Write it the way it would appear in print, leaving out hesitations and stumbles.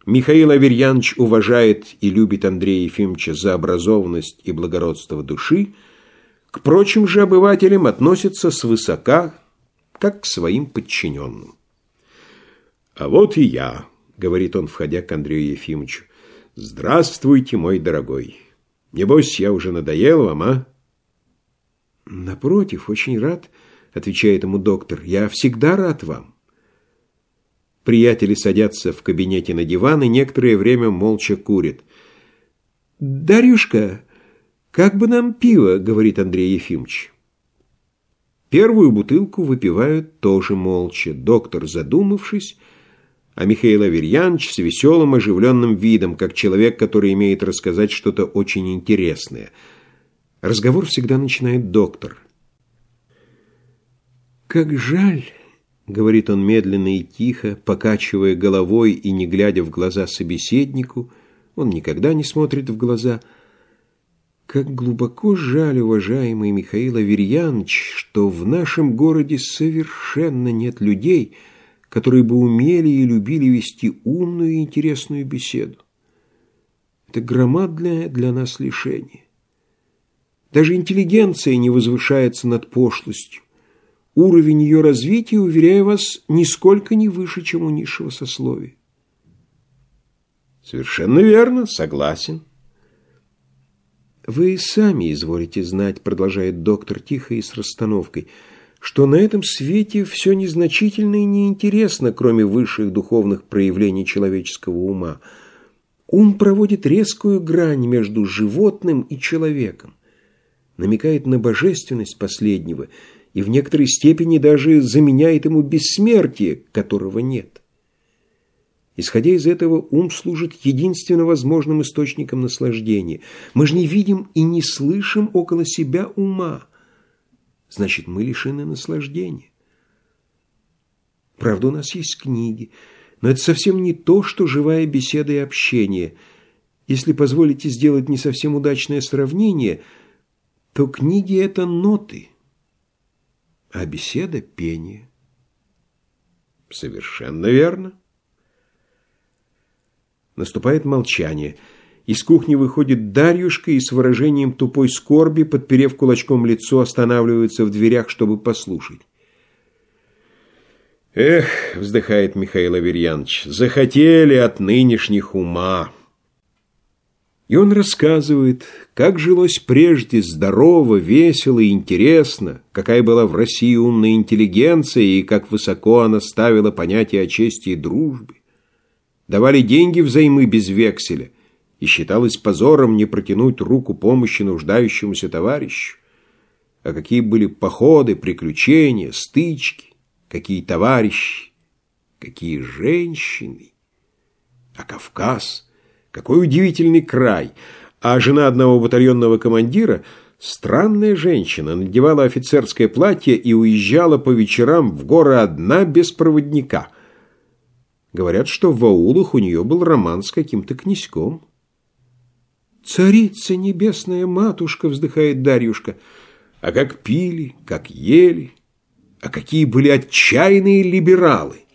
Михаил Аверьянович уважает и любит Андрея Ефимовича за образованность и благородство души, к прочим же обывателям относится свысока, как к своим подчиненным. «А вот и я», — говорит он, входя к Андрею Ефимовичу. «Здравствуйте, мой дорогой. Небось, я уже надоел вам, а?» «Напротив, очень рад», — отвечает ему доктор. «Я всегда рад вам». Приятели садятся в кабинете на диван и некоторое время молча курят. «Дарюшка, как бы нам пиво?» — говорит Андрей Ефимович. Первую бутылку выпивают тоже молча, доктор задумавшись, а Михаил Аверьянович с веселым оживленным видом, как человек, который имеет рассказать что-то очень интересное. Разговор всегда начинает доктор. «Как жаль», — говорит он медленно и тихо, покачивая головой и не глядя в глаза собеседнику, он никогда не смотрит в глаза. «Как глубоко жаль, уважаемый Михаил Аверьянович, что в нашем городе совершенно нет людей, которые бы умели и любили вести умную и интересную беседу. Это громадное для нас лишение. Даже интеллигенция не возвышается над пошлостью. Уровень ее развития, уверяю вас, нисколько не выше, чем у низшего сословия». «Совершенно верно, согласен». «Вы сами изволите знать, — продолжает доктор тихо и с расстановкой, — что на этом свете все незначительно и неинтересно, кроме высших духовных проявлений человеческого ума. Ум проводит резкую грань между животным и человеком, намекает на божественность последнего и в некоторой степени даже заменяет ему бессмертие, которого нет. Исходя из этого, ум служит единственно возможным источником наслаждения. Мы же не видим и не слышим около себя ума. Значит, мы лишены наслаждения. Правда, у нас есть книги, но это совсем не то, что живая беседа и общение. Если позволите сделать не совсем удачное сравнение, то книги – это ноты, а беседа – пение». «Совершенно верно». Наступает молчание. Из кухни выходит Дарьюшка и с выражением тупой скорби, подперев кулачком лицо, останавливается в дверях, чтобы послушать. «Эх, — вздыхает Михаил Аверьянович, — захотели от нынешних ума». И он рассказывает, как жилось прежде здорово, весело и интересно, какая была в России умная интеллигенция и как высоко она ставила понятие о чести и дружбе. Давали деньги взаймы без векселя, и считалось позором не протянуть руку помощи нуждающемуся товарищу. А какие были походы, приключения, стычки, какие товарищи, какие женщины. А Кавказ, какой удивительный край. А жена одного батальонного командира, странная женщина, надевала офицерское платье и уезжала по вечерам в горы одна без проводника. Говорят, что в аулах у нее был роман с каким-то князьком. «Царица небесная матушка!» — вздыхает Дарьюшка. А как пили, как ели, а какие были отчаянные либералы!